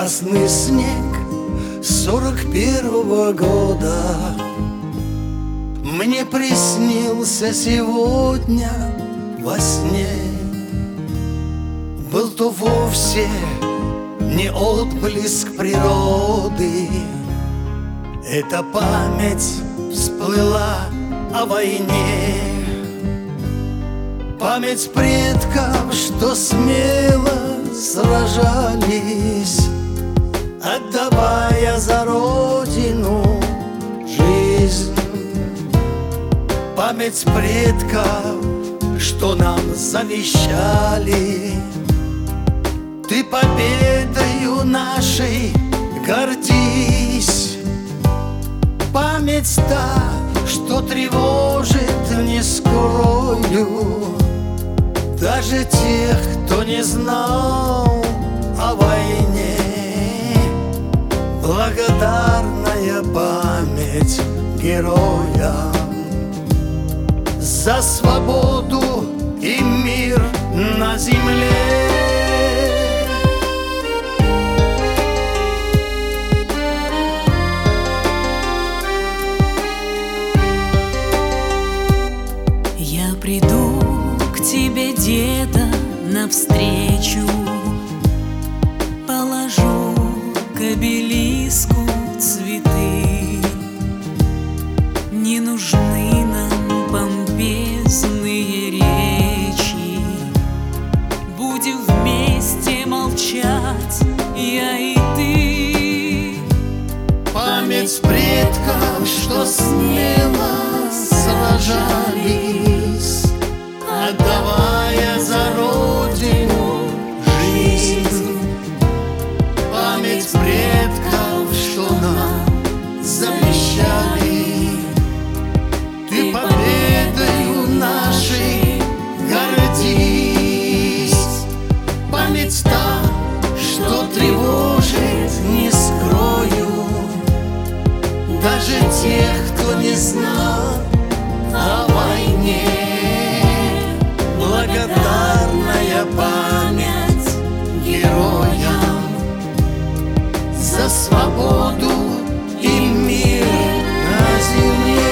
Красный снег 41-го года мне приснился сегодня во сне. Был то вовсе не отблеск природы, эта память всплыла о войне. Память предков, что смело сражались, отдавая за родину жизнь. Память предков, что нам завещали. Ты победою нашей гордись. Память та, что тревожит, не скрою, даже тех, кто не знал о войне. Благодарная память героям за свободу и мир на земле. Я приду к тебе, деда, навстречу, положу к обелиску цветы. Не нужны нам помпезные речи, будем вместе молчать, я и ты. Память предков, что смело сражались, отдавая за родину жизнь. Память предков, что нам завещали. Ты победою нашей гордись. Память та, что тревожит, не скрою, даже тех, кто не знал о войне. Благодарная память героям за свободу и мир на земле.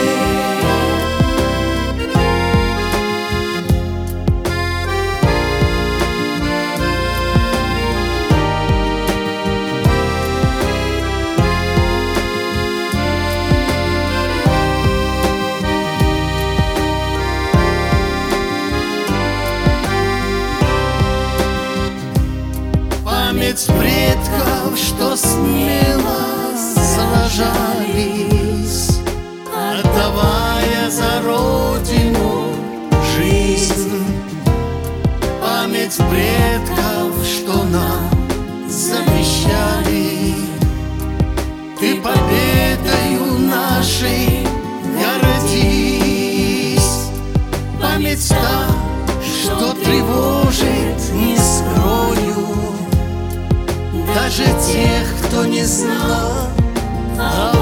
Память предков, что смело сражались, отдавая за родину жизнь. Память предков, что нам завещали. Ты победою нашей гордись. Память та, что тревожит, не скрою, даже тех, кто не знал о